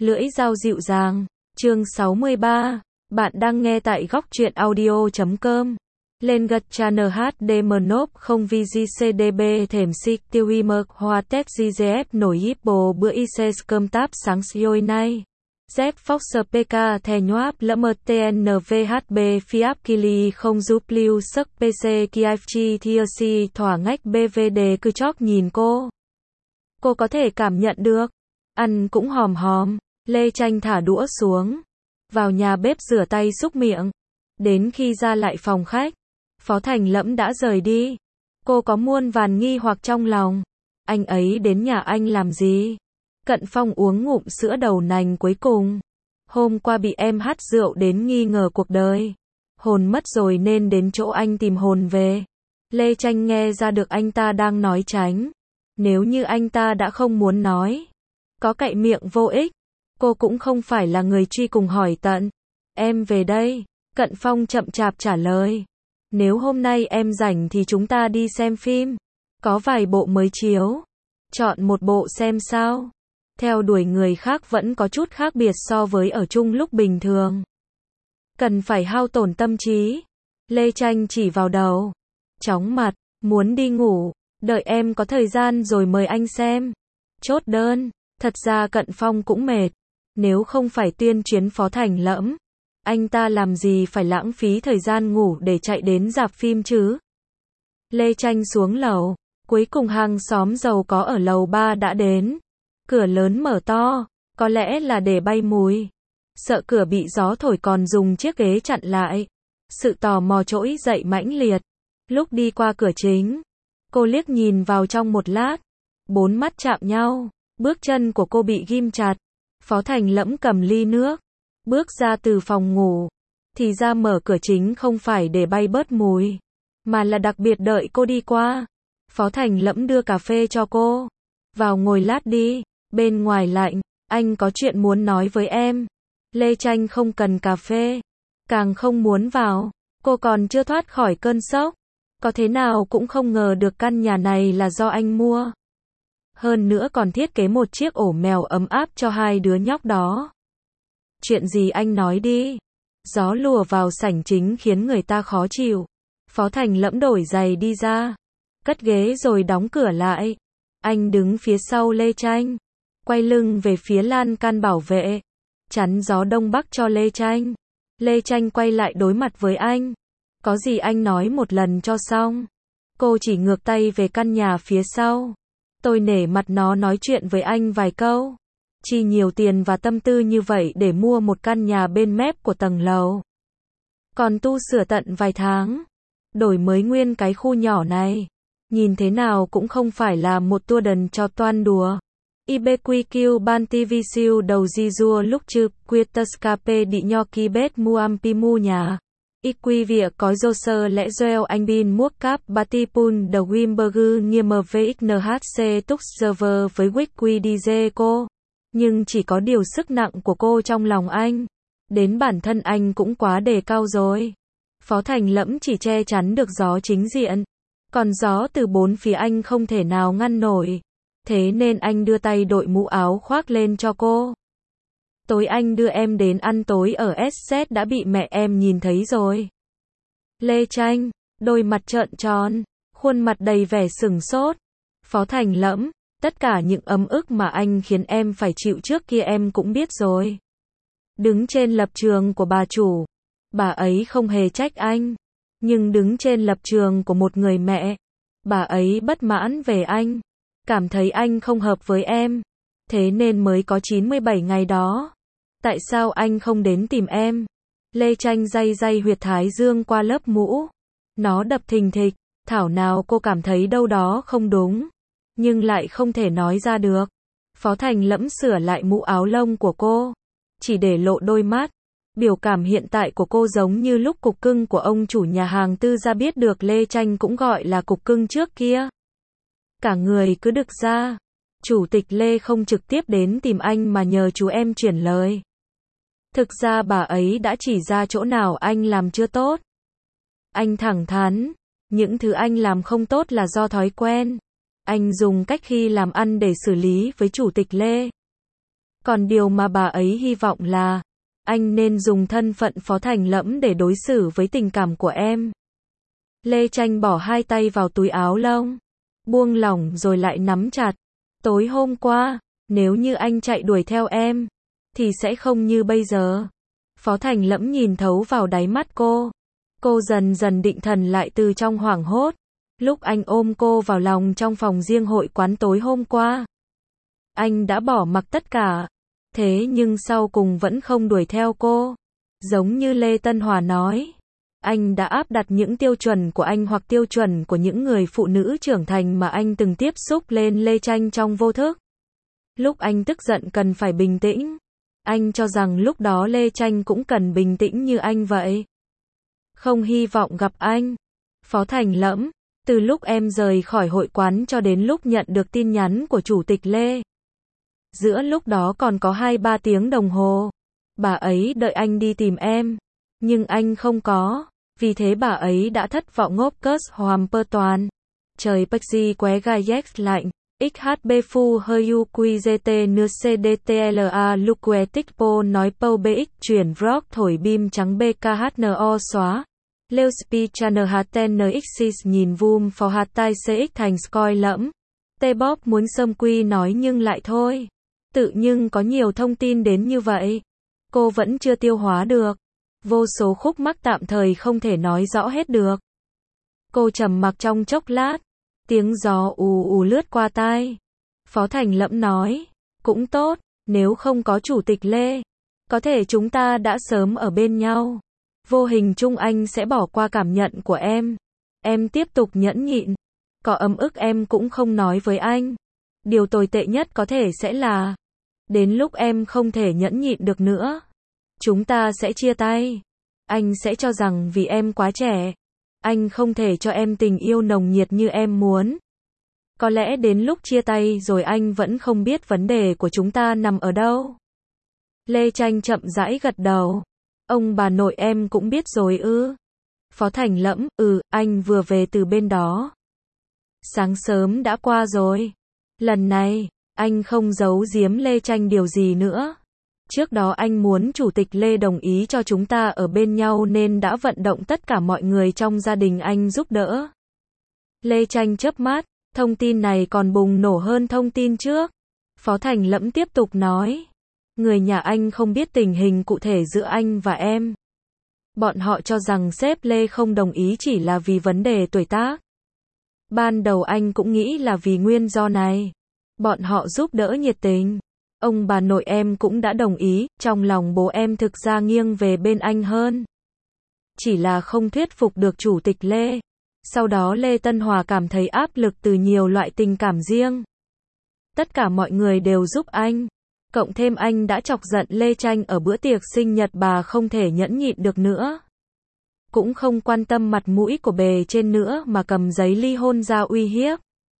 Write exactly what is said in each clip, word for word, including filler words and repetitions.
Lưỡi dao dịu dàng, chương sáu mươi ba. Bạn đang nghe tại góc truyện audio chấm com. Lên gật channel hát đê em nốp không vê giê xê đê bê thềm xích tiêu y mơ hoa tét giê giê ép nổi híp bồ bữa y xê cơm táp sáng xiôi nay. Z Fox pê ca thè nhoáp lỡ mơ tê en vê hát bê Fiap Kili không giúp lưu sắc pê xê Kiaf chi thia si thỏa ngách bê vê đề cứ chóc nhìn cô. Cô có thể cảm nhận được. Ăn cũng hòm hòm. Lê Tranh thả đũa xuống. Vào nhà bếp rửa tay xúc miệng. Đến khi ra lại phòng khách, Phó Thành Lẫm đã rời đi. Cô có muôn vàn nghi hoặc trong lòng. Anh ấy đến nhà anh làm gì? Cận Phong uống ngụm sữa đậu nành cuối cùng. Hôm qua bị em hắt rượu đến nghi ngờ cuộc đời. Hồn mất rồi nên đến chỗ anh tìm hồn về. Lê Tranh nghe ra được anh ta đang nói tránh. Nếu như anh ta đã không muốn nói, có cậy miệng vô ích. Cô cũng không phải là người truy cùng hỏi tận. Em về đây. Cận Phong chậm chạp trả lời. Nếu hôm nay em rảnh thì chúng ta đi xem phim. Có vài bộ mới chiếu. Chọn một bộ xem sao. Theo đuổi người khác vẫn có chút khác biệt so với ở chung lúc bình thường. Cần phải hao tổn tâm trí. Lê Tranh chỉ vào đầu. Chóng mặt, muốn đi ngủ. Đợi em có thời gian rồi mời anh xem. Chốt đơn. Thật ra Cận Phong cũng mệt. Nếu không phải tuyên chuyến Phó Thành Lẫm, anh ta làm gì phải lãng phí thời gian ngủ để chạy đến rạp phim chứ? Lê Tranh xuống lầu. Cuối cùng hàng xóm giàu có ở lầu ba đã đến. Cửa lớn mở to, có lẽ là để bay mùi. Sợ cửa bị gió thổi còn dùng chiếc ghế chặn lại. Sự tò mò trỗi dậy mãnh liệt. Lúc đi qua cửa chính, cô liếc nhìn vào trong một lát. Bốn mắt chạm nhau, bước chân của cô bị ghim chặt. Phó Thành Lẫm cầm ly nước, bước ra từ phòng ngủ. Thì ra mở cửa chính không phải để bay bớt mùi, mà là đặc biệt đợi cô đi qua. Phó Thành Lẫm đưa cà phê cho cô. Vào ngồi lát đi, bên ngoài lạnh, anh có chuyện muốn nói với em. Lê Tranh không cần cà phê, càng không muốn vào. Cô còn chưa thoát khỏi cơn sốc. Có thế nào cũng không ngờ được căn nhà này là do anh mua. Hơn nữa còn thiết kế một chiếc ổ mèo ấm áp cho hai đứa nhóc đó. Chuyện gì anh nói đi. Gió lùa vào sảnh chính khiến người ta khó chịu. Phó Thành Lẫm đổi giày đi ra. Cất ghế rồi đóng cửa lại. Anh đứng phía sau Lê Tranh. Quay lưng về phía lan can bảo vệ. Chắn gió đông bắc cho Lê Tranh. Lê Tranh quay lại đối mặt với anh. Có gì anh nói một lần cho xong. Cô chỉ ngược tay về căn nhà phía sau. Tôi nể mặt nó nói chuyện với anh vài câu. Chi nhiều tiền và tâm tư như vậy để mua một căn nhà bên mép của tầng lầu. Còn tu sửa tận vài tháng. Đổi mới nguyên cái khu nhỏ này. Nhìn thế nào cũng không phải là một tour đần cho toan đùa. i bê quy kiu ban ti vi siêu đầu di rua lúc chư Quietascape đi nho ki bet muam pimu nhà. I quy việc có dô sơ lẽ doel anh bin muốc cáp batipun de Wimberger nghiêm vxnhc túc server với wick quy đi dê cô. Nhưng chỉ có điều sức nặng của cô trong lòng anh. Đến bản thân anh cũng quá đề cao rồi. Phó Thành Lẫm chỉ che chắn được gió chính diện. Còn gió từ bốn phía anh không thể nào ngăn nổi. Thế nên anh đưa tay đội mũ áo khoác lên cho cô. Tối anh đưa em đến ăn tối ở ét zét đã bị mẹ em nhìn thấy rồi. Lê Tranh, đôi mặt trợn tròn, khuôn mặt đầy vẻ sửng sốt. Phó Thành Lẫm, tất cả những ấm ức mà anh khiến em phải chịu trước kia em cũng biết rồi. Đứng trên lập trường của bà chủ, bà ấy không hề trách anh. Nhưng đứng trên lập trường của một người mẹ, bà ấy bất mãn về anh. Cảm thấy anh không hợp với em. Thế nên mới có chín mươi bảy ngày đó. Tại sao anh không đến tìm em? Lê Tranh day day huyệt thái dương qua lớp mũ. Nó đập thình thịch. Thảo nào cô cảm thấy đâu đó không đúng. Nhưng lại không thể nói ra được. Phó Thành Lẫm sửa lại mũ áo lông của cô. Chỉ để lộ đôi mắt. Biểu cảm hiện tại của cô giống như lúc cục cưng của ông chủ nhà hàng tư gia biết được Lê Tranh cũng gọi là cục cưng trước kia. Cả người cứ đực ra. Chủ tịch Lê không trực tiếp đến tìm anh mà nhờ chú em chuyển lời. Thực ra bà ấy đã chỉ ra chỗ nào anh làm chưa tốt. Anh thẳng thắn. Những thứ anh làm không tốt là do thói quen. Anh dùng cách khi làm ăn để xử lý với chủ tịch Lê. Còn điều mà bà ấy hy vọng là anh nên dùng thân phận Phó Thành Lẫm để đối xử với tình cảm của em. Lê Tranh bỏ hai tay vào túi áo lông, buông lỏng rồi lại nắm chặt. Tối hôm qua, nếu như anh chạy đuổi theo em, thì sẽ không như bây giờ. Phó Thành Lẫm nhìn thấu vào đáy mắt cô. Cô dần dần định thần lại từ trong hoảng hốt. Lúc anh ôm cô vào lòng trong phòng riêng hội quán tối hôm qua, anh đã bỏ mặc tất cả. Thế nhưng sau cùng vẫn không đuổi theo cô. Giống như Lê Tân Hòa nói, anh đã áp đặt những tiêu chuẩn của anh hoặc tiêu chuẩn của những người phụ nữ trưởng thành mà anh từng tiếp xúc lên Lê Tranh trong vô thức. Lúc anh tức giận cần phải bình tĩnh. Anh cho rằng lúc đó Lê Tranh cũng cần bình tĩnh như anh vậy. Không hy vọng gặp anh. Phó Thành Lẫm, từ lúc em rời khỏi hội quán cho đến lúc nhận được tin nhắn của Chủ tịch Lê, giữa lúc đó còn có hai ba tiếng đồng hồ. Bà ấy đợi anh đi tìm em, nhưng anh không có. Vì thế bà ấy đã thất vọng ngốp cớt hoàm pơ toàn. Trời Pexi qué gai yex lạnh. ích hát bê phu hơi u quy giê tê nưa xê đê tê lờ a luque tích po nói pâu bx chuyển vroc thổi bim trắng bê ca hát en o xóa. Lêu spi channel haten nxis nhìn vum phò hạt tai cx thành scoy lẫm. Tê bóp muốn sâm quy nói nhưng lại thôi. Tự nhưng có nhiều thông tin đến như vậy. Cô vẫn chưa tiêu hóa được. Vô số khúc mắc tạm thời không thể nói rõ hết được. Cô trầm mặc trong chốc lát. Tiếng gió ù ù lướt qua tai. Phó Thành Lẫm nói, cũng tốt, nếu không có Chủ tịch Lê, có thể chúng ta đã sớm ở bên nhau. Vô hình chung anh sẽ bỏ qua cảm nhận của em. Em tiếp tục nhẫn nhịn. Có ấm ức em cũng không nói với anh. Điều tồi tệ nhất có thể sẽ là, đến lúc em không thể nhẫn nhịn được nữa, chúng ta sẽ chia tay. Anh sẽ cho rằng vì em quá trẻ, anh không thể cho em tình yêu nồng nhiệt như em muốn. Có lẽ đến lúc chia tay rồi anh vẫn không biết vấn đề của chúng ta nằm ở đâu. Lê Tranh chậm rãi gật đầu. Ông bà nội em cũng biết rồi ư? Phó Thành Lẫm, ừ, anh vừa về từ bên đó. Sáng sớm đã qua rồi. Lần này, anh không giấu giếm Lê Tranh điều gì nữa. Trước đó anh muốn Chủ tịch Lê đồng ý cho chúng ta ở bên nhau nên đã vận động tất cả mọi người trong gia đình anh giúp đỡ. Lê Tranh chớp mắt, thông tin này còn bùng nổ hơn thông tin trước. Phó Thành Lẫm tiếp tục nói, người nhà anh không biết tình hình cụ thể giữa anh và em. Bọn họ cho rằng sếp Lê không đồng ý chỉ là vì vấn đề tuổi tác. Ban đầu anh cũng nghĩ là vì nguyên do này. Bọn họ giúp đỡ nhiệt tình. Ông bà nội em cũng đã đồng ý, trong lòng bố em thực ra nghiêng về bên anh hơn. Chỉ là không thuyết phục được Chủ tịch Lê. Sau đó Lê Tân Hòa cảm thấy áp lực từ nhiều loại tình cảm riêng. Tất cả mọi người đều giúp anh. Cộng thêm anh đã chọc giận Lê Tranh ở bữa tiệc sinh nhật bà không thể nhẫn nhịn được nữa. Cũng không quan tâm mặt mũi của bề trên nữa mà cầm giấy ly hôn ra uy hiếp.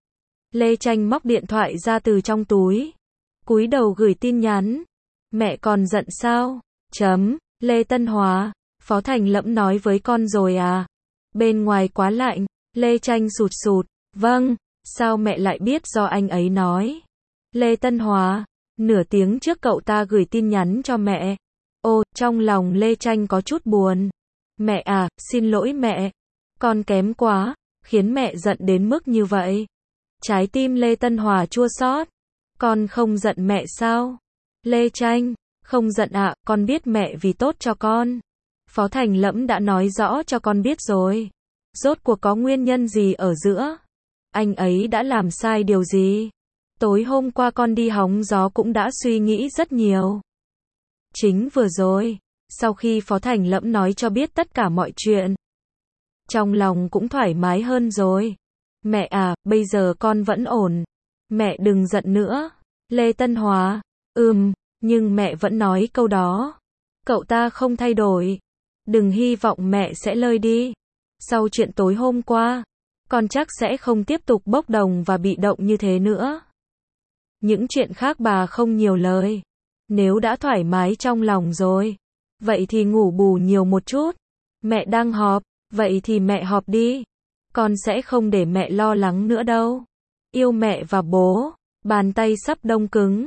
Lê Tranh móc điện thoại ra từ trong túi. Cúi đầu gửi tin nhắn. Mẹ còn giận sao? Chấm. Lê Tân Hòa. Phó Thành Lẫm nói với con rồi à? Bên ngoài quá lạnh. Lê Tranh sụt sụt. Vâng. Sao mẹ lại biết do anh ấy nói? Lê Tân Hòa. Nửa tiếng trước cậu ta gửi tin nhắn cho mẹ. Ô, trong lòng Lê Tranh có chút buồn. Mẹ à, xin lỗi mẹ. Con kém quá, khiến mẹ giận đến mức như vậy. Trái tim Lê Tân Hòa chua xót. Con không giận mẹ sao? Lê Tranh, không giận ạ, con biết mẹ vì tốt cho con. Phó Thành Lẫm đã nói rõ cho con biết rồi. Rốt cuộc có nguyên nhân gì ở giữa? Anh ấy đã làm sai điều gì? Tối hôm qua con đi hóng gió cũng đã suy nghĩ rất nhiều. Chính vừa rồi, sau khi Phó Thành Lẫm nói cho biết tất cả mọi chuyện, trong lòng cũng thoải mái hơn rồi. Mẹ à, bây giờ con vẫn ổn. Mẹ đừng giận nữa. Lê Tân Hòa, ừm, nhưng mẹ vẫn nói câu đó. Cậu ta không thay đổi. Đừng hy vọng mẹ sẽ lơi đi. Sau chuyện tối hôm qua, con chắc sẽ không tiếp tục bốc đồng và bị động như thế nữa. Những chuyện khác bà không nhiều lời. Nếu đã thoải mái trong lòng rồi, vậy thì ngủ bù nhiều một chút. Mẹ đang họp, vậy thì mẹ họp đi. Con sẽ không để mẹ lo lắng nữa đâu. Yêu mẹ và bố. Bàn tay sắp đông cứng.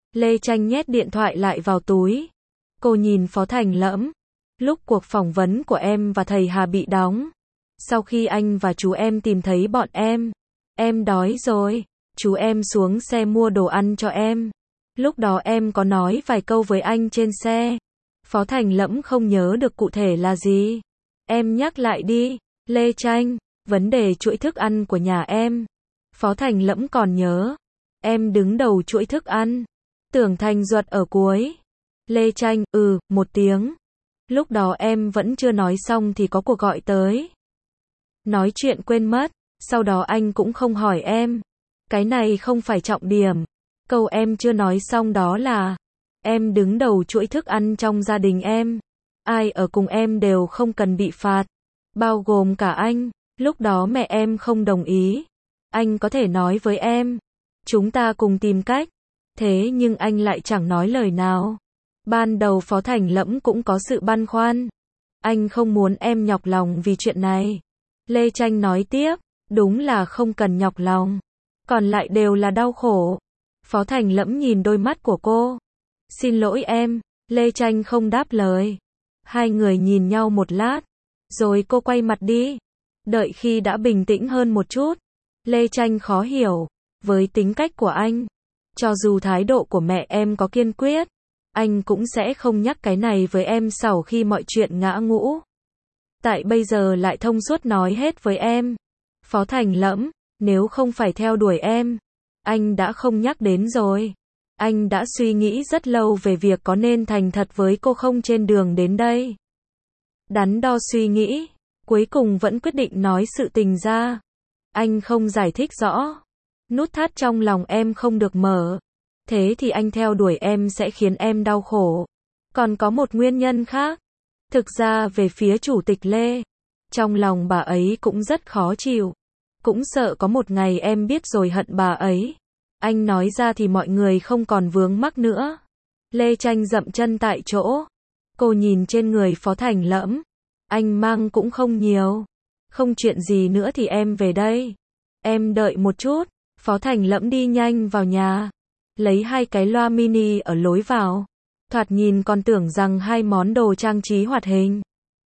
Lê Tranh nhét điện thoại lại vào túi. Cô nhìn Phó Thành Lẫm. Lúc cuộc phỏng vấn của em và thầy Hà bị đóng. Sau khi anh và chú em tìm thấy bọn em. Em đói rồi. Chú em xuống xe mua đồ ăn cho em. Lúc đó em có nói vài câu với anh trên xe. Phó Thành Lẫm không nhớ được cụ thể là gì. Em nhắc lại đi. Lê Tranh, vấn đề chuỗi thức ăn của nhà em. Phó Thành Lẫm còn nhớ. Em đứng đầu chuỗi thức ăn. Tưởng Thành Duật ở cuối. Lê Tranh, ừ, một tiếng. Lúc đó em vẫn chưa nói xong thì có cuộc gọi tới. Nói chuyện quên mất, sau đó anh cũng không hỏi em. Cái này không phải trọng điểm. Câu em chưa nói xong đó là, em đứng đầu chuỗi thức ăn trong gia đình em. Ai ở cùng em đều không cần bị phạt. Bao gồm cả anh. Lúc đó mẹ em không đồng ý. Anh có thể nói với em. Chúng ta cùng tìm cách. Thế nhưng anh lại chẳng nói lời nào. Ban đầu Phó Thành Lẫm cũng có sự băn khoăn. Anh không muốn em nhọc lòng vì chuyện này. Lê Tranh nói tiếp, đúng là không cần nhọc lòng. Còn lại đều là đau khổ. Phó Thành Lẫm nhìn đôi mắt của cô. Xin lỗi em. Lê Tranh không đáp lời. Hai người nhìn nhau một lát. Rồi cô quay mặt đi. Đợi khi đã bình tĩnh hơn một chút. Lê Tranh khó hiểu. Với tính cách của anh. Cho dù thái độ của mẹ em có kiên quyết. Anh cũng sẽ không nhắc cái này với em sau khi mọi chuyện ngã ngũ. Tại bây giờ lại thông suốt nói hết với em. Phó Thành Lẫm, nếu không phải theo đuổi em, anh đã không nhắc đến rồi. Anh đã suy nghĩ rất lâu về việc có nên thành thật với cô không trên đường đến đây. Đắn đo suy nghĩ, cuối cùng vẫn quyết định nói sự tình ra. Anh không giải thích rõ. Nút thắt trong lòng em không được mở. Thế thì anh theo đuổi em sẽ khiến em đau khổ. Còn có một nguyên nhân khác. Thực ra về phía Chủ tịch Lê, trong lòng bà ấy cũng rất khó chịu. Cũng sợ có một ngày em biết rồi hận bà ấy. Anh nói ra thì mọi người không còn vướng mắc nữa. Lê Tranh dậm chân tại chỗ. Cô nhìn trên người Phó Thành Lẫm. Anh mang cũng không nhiều. Không chuyện gì nữa thì em về đây. Em đợi một chút. Phó Thành Lẫm đi nhanh vào nhà. Lấy hai cái loa mini ở lối vào. Thoạt nhìn còn tưởng rằng hai món đồ trang trí hoạt hình.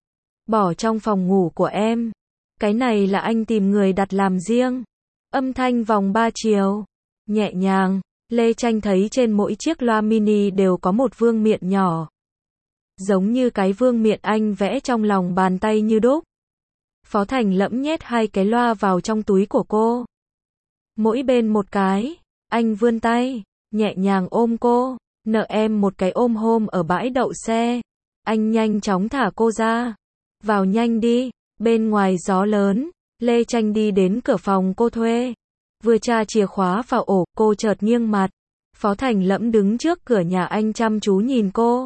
Bỏ trong phòng ngủ của em. Cái này là anh tìm người đặt làm riêng. Âm thanh vòng ba chiều. Nhẹ nhàng. Lê Tranh thấy trên mỗi chiếc loa mini đều có một vương miện nhỏ. Giống như cái vương miện anh vẽ trong lòng bàn tay như đúc. Phó Thành Lẫm nhét hai cái loa vào trong túi của cô. Mỗi bên một cái. Anh vươn tay. Nhẹ nhàng ôm cô. Nợ em một cái ôm hôm ở bãi đậu xe. Anh nhanh chóng thả cô ra. Vào nhanh đi. Bên ngoài gió lớn. Lê Tranh đi đến cửa phòng cô thuê. Vừa tra chìa khóa vào ổ, cô chợt nghiêng mặt. Phó Thành Lẫm đứng trước cửa nhà anh chăm chú nhìn cô.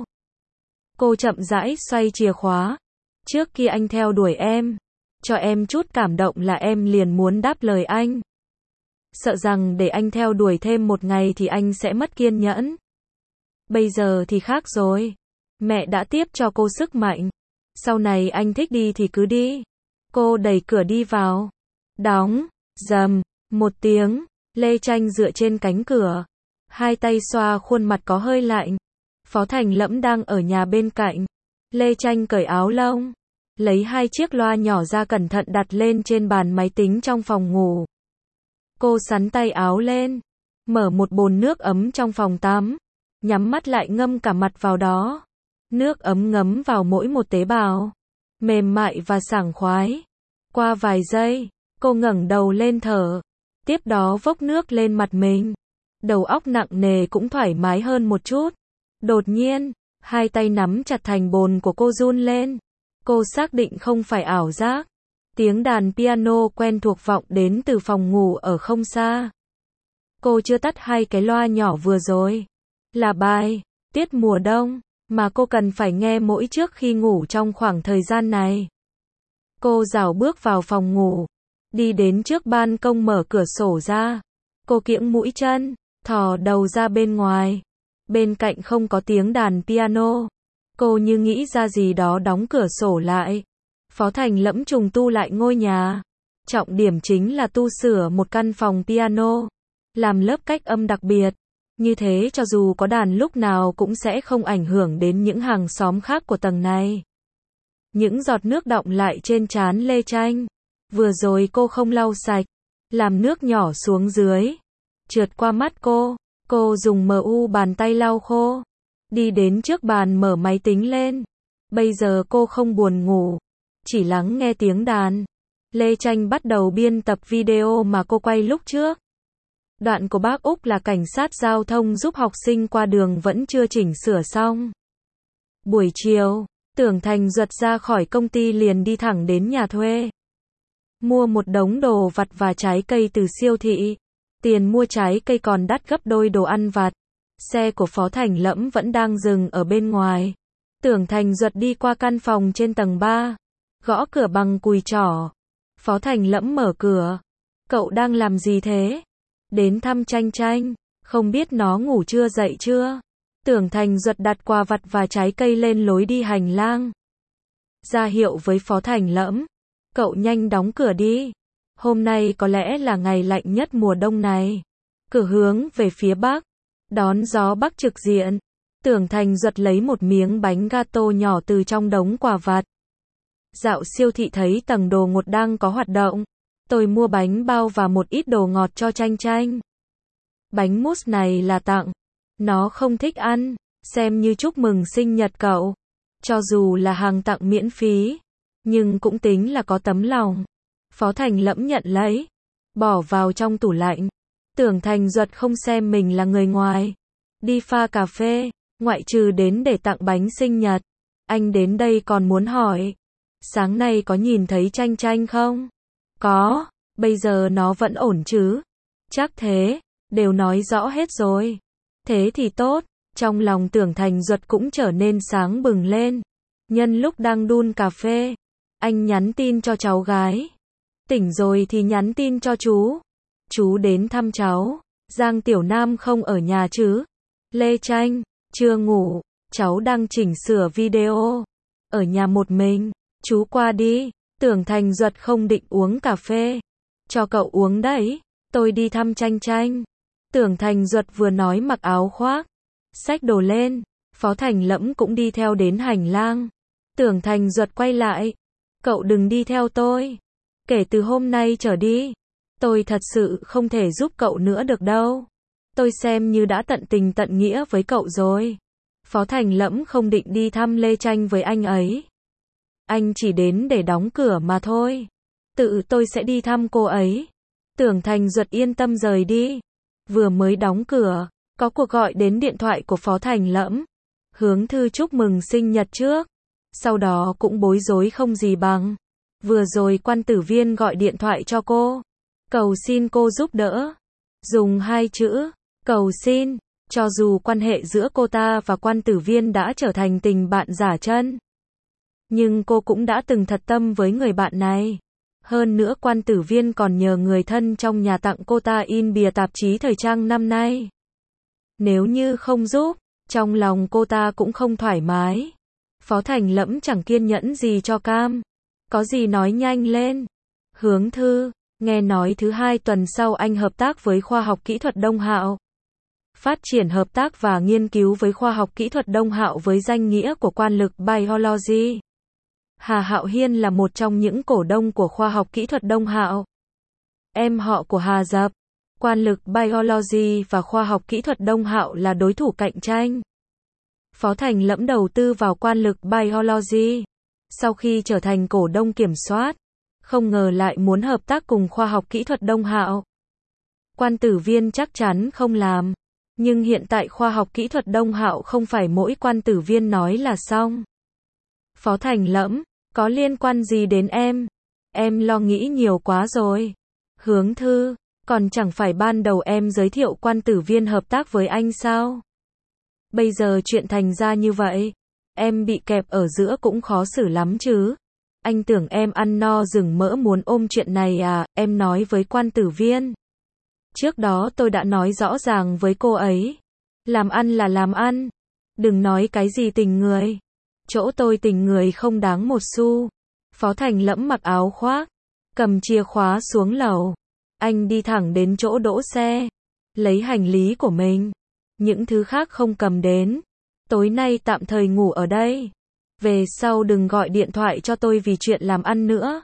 Cô chậm rãi xoay chìa khóa. Trước khi anh theo đuổi em, cho em chút cảm động là em liền muốn đáp lời anh. Sợ rằng để anh theo đuổi thêm một ngày thì anh sẽ mất kiên nhẫn. Bây giờ thì khác rồi. Mẹ đã tiếp cho cô sức mạnh. Sau này anh thích đi thì cứ đi. Cô đẩy cửa đi vào. Đóng. Rầm. Một tiếng. Lê Tranh dựa trên cánh cửa. Hai tay xoa khuôn mặt có hơi lạnh. Phó Thành Lẫm đang ở nhà bên cạnh. Lê Tranh cởi áo lông. Lấy hai chiếc loa nhỏ ra cẩn thận đặt lên trên bàn máy tính trong phòng ngủ. Cô xắn tay áo lên. Mở một bồn nước ấm trong phòng tắm. Nhắm mắt lại ngâm cả mặt vào đó. Nước ấm ngấm vào mỗi một tế bào. Mềm mại và sảng khoái. Qua vài giây, cô ngẩng đầu lên thở. Tiếp đó vốc nước lên mặt mình. Đầu óc nặng nề cũng thoải mái hơn một chút. Đột nhiên, hai tay nắm chặt thành bồn của cô run lên. Cô xác định không phải ảo giác. Tiếng đàn piano quen thuộc vọng đến từ phòng ngủ ở không xa. Cô chưa tắt hai cái loa nhỏ vừa rồi. Là bài Tiết mùa đông mà cô cần phải nghe mỗi trước khi ngủ trong khoảng thời gian này. Cô rảo bước vào phòng ngủ. Đi đến trước ban công mở cửa sổ ra. Cô kiễng mũi chân, thò đầu ra bên ngoài. Bên cạnh không có tiếng đàn piano. Cô như nghĩ ra gì đó đóng cửa sổ lại. Phó Thành Lẫm trùng tu lại ngôi nhà. Trọng điểm chính là tu sửa một căn phòng piano. Làm lớp cách âm đặc biệt. Như thế cho dù có đàn lúc nào cũng sẽ không ảnh hưởng đến những hàng xóm khác của tầng này. Những giọt nước đọng lại trên trán Lê Tranh. Vừa rồi cô không lau sạch, làm nước nhỏ xuống dưới, trượt qua mắt cô. Cô dùng mu bàn tay lau khô, đi đến trước bàn mở máy tính lên. Bây giờ cô không buồn ngủ, chỉ lắng nghe tiếng đàn. Lê Tranh bắt đầu biên tập video mà cô quay lúc trước. Đoạn của bác Úc là cảnh sát giao thông giúp học sinh qua đường vẫn chưa chỉnh sửa xong. Buổi chiều, Tưởng Thành Duật ra khỏi công ty liền đi thẳng đến nhà thuê. Mua một đống đồ vặt và trái cây từ siêu thị. Tiền mua trái cây còn đắt gấp đôi đồ ăn vặt. Xe của Phó Thành Lẫm vẫn đang dừng ở bên ngoài. Tưởng Thành Duật đi qua căn phòng trên tầng ba, gõ cửa bằng cùi trỏ. Phó Thành Lẫm mở cửa. Cậu đang làm gì thế? Đến thăm Tranh Tranh, không biết nó ngủ chưa dậy chưa? Tưởng Thành Duật đặt quà vặt và trái cây lên lối đi hành lang. Ra hiệu với Phó Thành Lẫm. Cậu nhanh đóng cửa đi. Hôm nay có lẽ là ngày lạnh nhất mùa đông này. Cửa hướng về phía bắc, đón gió bắc trực diện. Tưởng Thành Duật lấy một miếng bánh gato nhỏ từ trong đống quà vặt. Dạo siêu thị thấy tầng đồ ngọt đang có hoạt động. Tôi mua bánh bao và một ít đồ ngọt cho Tranh Tranh. Bánh mousse này là tặng. Nó không thích ăn, xem như chúc mừng sinh nhật cậu. Cho dù là hàng tặng miễn phí, nhưng cũng tính là có tấm lòng. Phó Thành Lẫm nhận lấy, bỏ vào trong tủ lạnh. Tưởng Thành Duật không xem mình là người ngoài. Đi pha cà phê, ngoại trừ đến để tặng bánh sinh nhật. Anh đến đây còn muốn hỏi, sáng nay có nhìn thấy Tranh Tranh không? Có, bây giờ nó vẫn ổn chứ? Chắc thế, đều nói rõ hết rồi. Thế thì tốt, trong lòng Tưởng Thành Duật cũng trở nên sáng bừng lên. Nhân lúc đang đun cà phê, anh nhắn tin cho cháu gái. Tỉnh rồi thì nhắn tin cho chú. Chú đến thăm cháu. Giang Tiểu Nam không ở nhà chứ? Lê Tranh, chưa ngủ, cháu đang chỉnh sửa video. Ở nhà một mình, chú qua đi. Tưởng Thành Duật không định uống cà phê. Cho cậu uống đấy, tôi đi thăm Tranh Tranh. Tưởng Thành Duật vừa nói mặc áo khoác, xách đồ lên. Phó Thành Lẫm cũng đi theo đến hành lang. Tưởng Thành Duật quay lại. Cậu đừng đi theo tôi. Kể từ hôm nay trở đi, tôi thật sự không thể giúp cậu nữa được đâu. Tôi xem như đã tận tình tận nghĩa với cậu rồi. Phó Thành Lẫm không định đi thăm Lê Tranh với anh ấy. Anh chỉ đến để đóng cửa mà thôi. Tự tôi sẽ đi thăm cô ấy. Tưởng Thành Duật yên tâm rời đi. Vừa mới đóng cửa, có cuộc gọi đến điện thoại của Phó Thành Lẫm. Hướng thư chúc mừng sinh nhật trước. Sau đó cũng bối rối không gì bằng. Vừa rồi quan tử viên gọi điện thoại cho cô. Cầu xin cô giúp đỡ. Dùng hai chữ, cầu xin. Cho dù quan hệ giữa cô ta và quan tử viên đã trở thành tình bạn giả chân. Nhưng cô cũng đã từng thật tâm với người bạn này. Hơn nữa quan tử viên còn nhờ người thân trong nhà tặng cô ta in bìa tạp chí thời trang năm nay. Nếu như không giúp, trong lòng cô ta cũng không thoải mái. Phó Thành Lẫm chẳng kiên nhẫn gì cho cam. Có gì nói nhanh lên. Hướng thư, nghe nói thứ hai tuần sau anh hợp tác với khoa học kỹ thuật Đông Hạo. Phát triển hợp tác và nghiên cứu với khoa học kỹ thuật Đông Hạo với danh nghĩa của quan lực Biology. Hà Hạo Hiên là một trong những cổ đông của khoa học kỹ thuật Đông Hạo. Em họ của Hà Dập, quan lực Biology và khoa học kỹ thuật Đông Hạo là đối thủ cạnh tranh. Phó Thành Lẫm đầu tư vào quan lực Biology. Sau khi trở thành cổ đông kiểm soát, không ngờ lại muốn hợp tác cùng khoa học kỹ thuật Đông Hạo. Quan tử viên chắc chắn không làm. Nhưng hiện tại khoa học kỹ thuật Đông Hạo không phải mỗi quan tử viên nói là xong. Phó Thành Lẫm, có liên quan gì đến em? Em lo nghĩ nhiều quá rồi. Hướng thư, còn chẳng phải ban đầu em giới thiệu quan tử viên hợp tác với anh sao? Bây giờ chuyện thành ra như vậy, em bị kẹp ở giữa cũng khó xử lắm chứ. Anh tưởng em ăn no rừng mỡ muốn ôm chuyện này à, em nói với quan tử viên. Trước đó tôi đã nói rõ ràng với cô ấy. Làm ăn là làm ăn. Đừng nói cái gì tình người. Chỗ tôi tình người không đáng một xu. Phó Thành Lẫm mặc áo khoác, cầm chìa khóa xuống lầu. Anh đi thẳng đến chỗ đỗ xe, lấy hành lý của mình. những thứ khác không cầm đến. Tối nay tạm thời ngủ ở đây. Về sau đừng gọi điện thoại cho tôi vì chuyện làm ăn nữa.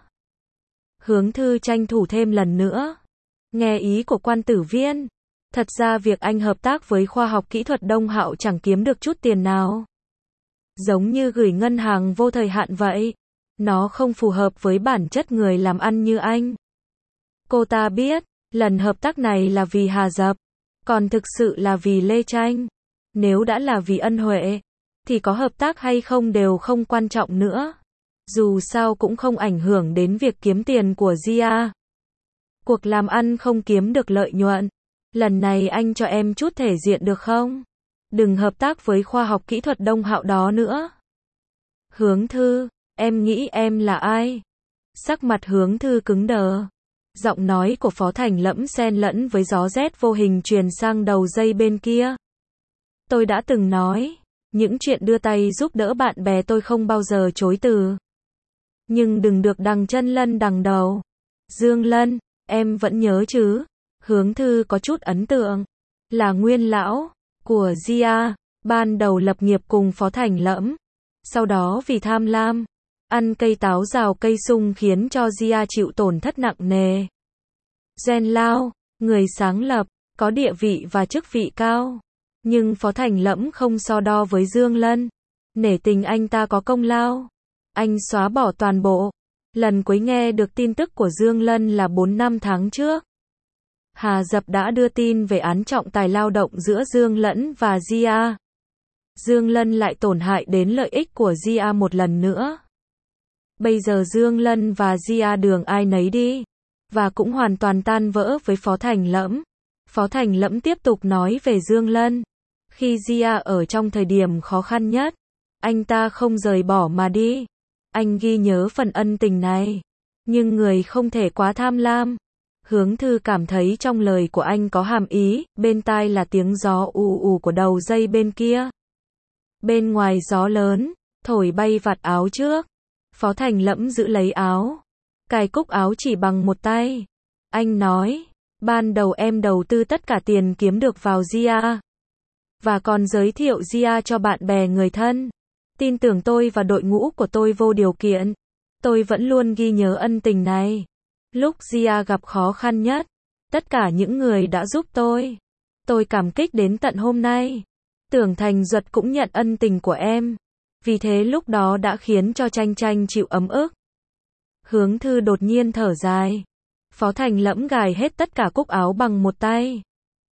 Hướng Thư tranh thủ thêm lần nữa. Nghe ý của quan tử viên. Thật ra việc anh hợp tác với khoa học kỹ thuật Đông Hạo chẳng kiếm được chút tiền nào. Giống như gửi ngân hàng vô thời hạn vậy. Nó không phù hợp với bản chất người làm ăn như anh. Cô ta biết, lần hợp tác này là vì Hà Dập, còn thực sự là vì Lê Tranh. Nếu đã là vì ân huệ, thì có hợp tác hay không đều không quan trọng nữa. Dù sao cũng không ảnh hưởng đến việc kiếm tiền của Gia. Cuộc làm ăn không kiếm được lợi nhuận. Lần này anh cho em chút thể diện được không? Đừng hợp tác với khoa học kỹ thuật Đông Hạo đó nữa. Hướng Thư, em nghĩ em là ai? Sắc mặt Hướng Thư cứng đờ. Giọng nói của Phó Thành Lẫm xen lẫn với gió rét vô hình truyền sang đầu dây bên kia. Tôi đã từng nói, những chuyện đưa tay giúp đỡ bạn bè tôi không bao giờ chối từ. Nhưng đừng được đằng chân lân đằng đầu. Dương Lân, em vẫn nhớ chứ? Hướng Thư có chút ấn tượng. Là nguyên lão của Gia, ban đầu lập nghiệp cùng Phó Thành Lẫm. Sau đó vì tham lam, ăn cây táo rào cây sung khiến cho Gia chịu tổn thất nặng nề. Gen Lao, người sáng lập, có địa vị và chức vị cao. Nhưng Phó Thành Lẫm không so đo với Dương Lân. Nể tình anh ta có công lao. Anh xóa bỏ toàn bộ. Lần cuối nghe được tin tức của Dương Lân là bốn năm tháng trước. Hà Dập đã đưa tin về án trọng tài lao động giữa Dương Lân và Gia. Dương Lân lại tổn hại đến lợi ích của Gia một lần nữa. Bây giờ Dương Lân và Gia đường ai nấy đi. Và cũng hoàn toàn tan vỡ với Phó Thành Lẫm. Phó Thành Lẫm tiếp tục nói về Dương Lân. Khi Gia ở trong thời điểm khó khăn nhất, anh ta không rời bỏ mà đi. Anh ghi nhớ phần ân tình này. Nhưng người không thể quá tham lam. Hướng Thư cảm thấy trong lời của anh có hàm ý, bên tai là tiếng gió ù ù của đầu dây bên kia. Bên ngoài gió lớn, thổi bay vạt áo trước. Phó Thành Lẫm giữ lấy áo. Cài cúc áo chỉ bằng một tay. Anh nói, ban đầu em đầu tư tất cả tiền kiếm được vào Gia. Và còn giới thiệu Gia cho bạn bè người thân. Tin tưởng tôi và đội ngũ của tôi vô điều kiện. Tôi vẫn luôn ghi nhớ ân tình này. Lúc Gia gặp khó khăn nhất, tất cả những người đã giúp tôi. Tôi cảm kích đến tận hôm nay. Tưởng Thành Duật cũng nhận ân tình của em. Vì thế lúc đó đã khiến cho Tranh Tranh chịu ấm ức. Hướng Thư đột nhiên thở dài. Phó Thành Lẫm gài hết tất cả cúc áo bằng một tay.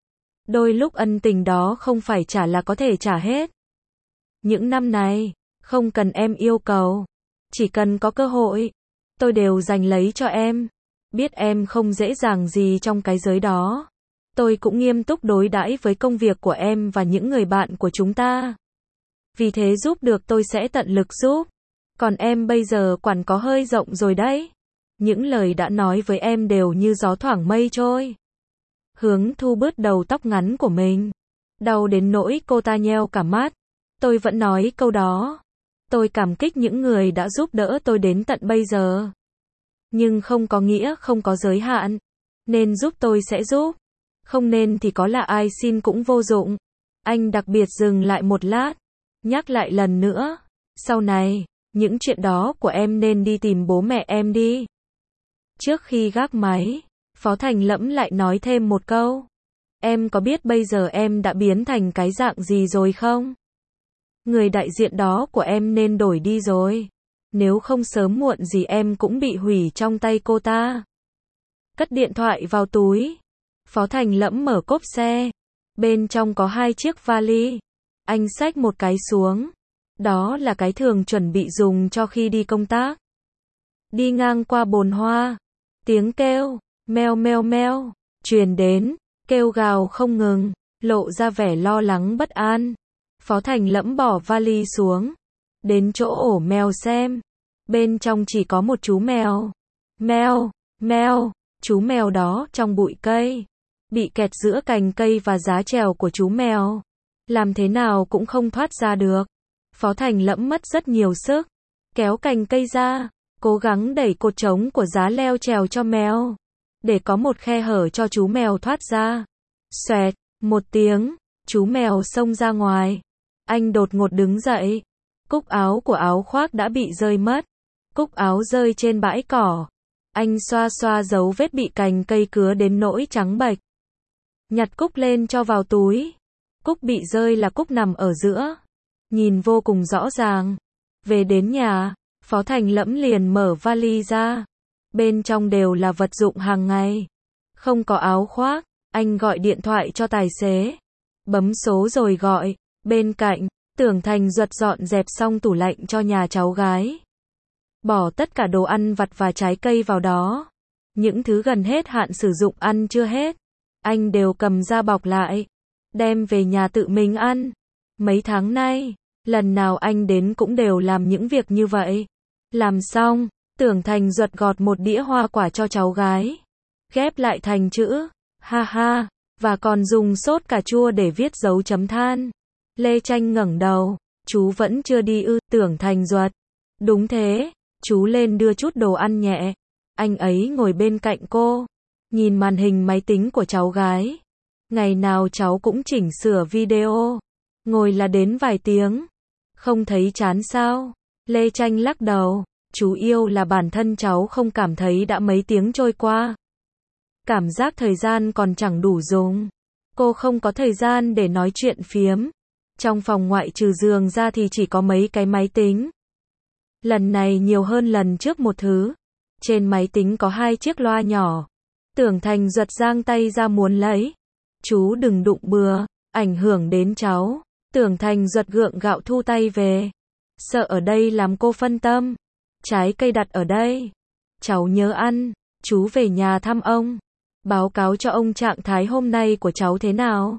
Đôi lúc ân tình đó không phải trả là có thể trả hết. Những năm này, không cần em yêu cầu. Chỉ cần có cơ hội, tôi đều dành lấy cho em. Biết em không dễ dàng gì trong cái giới đó. Tôi cũng nghiêm túc đối đãi với công việc của em và những người bạn của chúng ta. Vì thế giúp được tôi sẽ tận lực giúp. Còn em bây giờ quản có hơi rộng rồi đấy. Những lời đã nói với em đều như gió thoảng mây trôi. Hướng Thu bứt đầu tóc ngắn của mình. Đau đến nỗi cô ta nheo cả mắt. Tôi vẫn nói câu đó. Tôi cảm kích những người đã giúp đỡ tôi đến tận bây giờ. Nhưng không có nghĩa không có giới hạn. Nên giúp tôi sẽ giúp. Không nên thì có là ai xin cũng vô dụng. Anh đặc biệt dừng lại một lát. Nhắc lại lần nữa. Sau này, những chuyện đó của em nên đi tìm bố mẹ em đi. Trước khi gác máy, Phó Thành Lẫm lại nói thêm một câu. Em có biết bây giờ em đã biến thành cái dạng gì rồi không? Người đại diện đó của em nên đổi đi rồi. Nếu không sớm muộn gì em cũng bị hủy trong tay cô ta. Cất điện thoại vào túi. Phó Thành Lẫm mở cốp xe. Bên trong có hai chiếc vali. Anh xách một cái xuống. Đó là cái thường chuẩn bị dùng cho khi đi công tác. Đi ngang qua bồn hoa. Tiếng kêu, meo meo meo, truyền đến, kêu gào không ngừng, lộ ra vẻ lo lắng bất an. Phó Thành Lẫm bỏ vali xuống. Đến chỗ ổ mèo xem. Bên trong chỉ có một chú mèo. Mèo, mèo, chú mèo đó trong bụi cây. Bị kẹt giữa cành cây và giá trèo của chú mèo. Làm thế nào cũng không thoát ra được. Phó Thành Lẫm mất rất nhiều sức. Kéo cành cây ra. Cố gắng đẩy cột trống của giá leo trèo cho mèo. Để có một khe hở cho chú mèo thoát ra. Xoẹt, một tiếng. Chú mèo xông ra ngoài. Anh đột ngột đứng dậy. Cúc áo của áo khoác đã bị rơi mất. Cúc áo rơi trên bãi cỏ. Anh xoa xoa dấu vết bị cành cây cứa đến nỗi trắng bệch. Nhặt cúc lên cho vào túi. Cúc bị rơi là cúc nằm ở giữa. Nhìn vô cùng rõ ràng. Về đến nhà, Phó Thành Lẫm liền mở vali ra. Bên trong đều là vật dụng hàng ngày. Không có áo khoác, anh gọi điện thoại cho tài xế. Bấm số rồi gọi. Bên cạnh, Tưởng Thành Duật dọn dẹp xong tủ lạnh cho nhà cháu gái. Bỏ tất cả đồ ăn vặt và trái cây vào đó. Những thứ gần hết hạn sử dụng ăn chưa hết, anh đều cầm ra bọc lại. Đem về nhà tự mình ăn. Mấy tháng nay, lần nào anh đến cũng đều làm những việc như vậy. Làm xong, Tưởng Thành Duật gọt một đĩa hoa quả cho cháu gái. Ghép lại thành chữ, ha ha, và còn dùng sốt cà chua để viết dấu chấm than. Lê Tranh ngẩng đầu, chú vẫn chưa đi ư? Tưởng Thành Duật. Đúng thế, chú lên đưa chút đồ ăn nhẹ. Anh ấy ngồi bên cạnh cô, nhìn màn hình máy tính của cháu gái. Ngày nào cháu cũng chỉnh sửa video. Ngồi là đến vài tiếng. Không thấy chán sao? Lê Tranh lắc đầu. Chú yêu là bản thân cháu không cảm thấy đã mấy tiếng trôi qua. Cảm giác thời gian còn chẳng đủ dùng. Cô không có thời gian để nói chuyện phiếm. Trong phòng ngoại trừ giường ra thì chỉ có mấy cái máy tính. Lần này nhiều hơn lần trước một thứ. Trên máy tính có hai chiếc loa nhỏ. Tưởng Thành Duật giang tay ra muốn lấy. Chú đừng đụng bừa, ảnh hưởng đến cháu. Tưởng Thành Duật gượng gạo thu tay về. Sợ ở đây làm cô phân tâm. Trái cây đặt ở đây. Cháu nhớ ăn. Chú về nhà thăm ông. Báo cáo cho ông trạng thái hôm nay của cháu thế nào.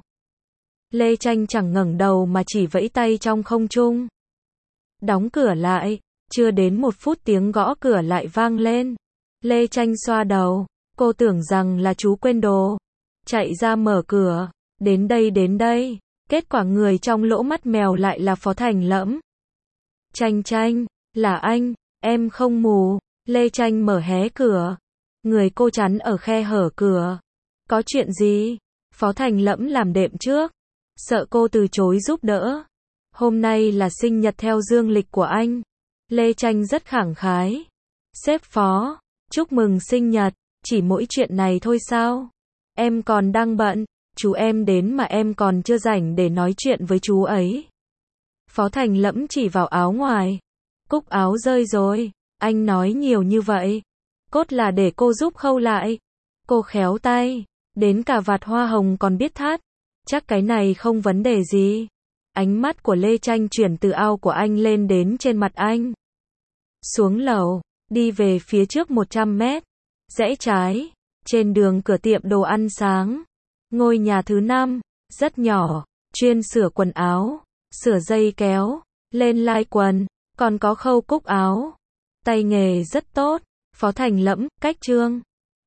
Lê Tranh chẳng ngẩng đầu mà chỉ vẫy tay trong không trung. Đóng cửa lại. Chưa đến một phút tiếng gõ cửa lại vang lên. Lê Tranh xoa đầu. Cô tưởng rằng là chú quên đồ. Chạy ra mở cửa. Đến đây đến đây. Kết quả người trong lỗ mắt mèo lại là Phó Thành Lẫm. Tranh Tranh, là anh, em không mù. Lê Tranh mở hé cửa. Người cô chắn ở khe hở cửa. Có chuyện gì? Phó Thành Lẫm làm đệm trước. Sợ cô từ chối giúp đỡ. Hôm nay là sinh nhật theo dương lịch của anh. Lê Tranh rất khẳng khái. Sếp Phó, chúc mừng sinh nhật. Chỉ mỗi chuyện này thôi sao? Em còn đang bận. Chú em đến mà em còn chưa rảnh để nói chuyện với chú ấy. Phó Thành Lẫm chỉ vào áo ngoài. Cúc áo rơi rồi. Anh nói nhiều như vậy. Cốt là để cô giúp khâu lại. Cô khéo tay. Đến cả vạt hoa hồng còn biết thắt. Chắc cái này không vấn đề gì. Ánh mắt của Lê Tranh chuyển từ ao của anh lên đến trên mặt anh. Xuống lầu. Đi về phía trước một trăm mét. Rẽ trái. Trên đường cửa tiệm đồ ăn sáng. Ngôi nhà thứ năm. Rất nhỏ. Chuyên sửa quần áo. Sửa dây kéo. Lên lai quần. Còn có khâu cúc áo. Tay nghề rất tốt. Phó Thành Lẫm, cách trương.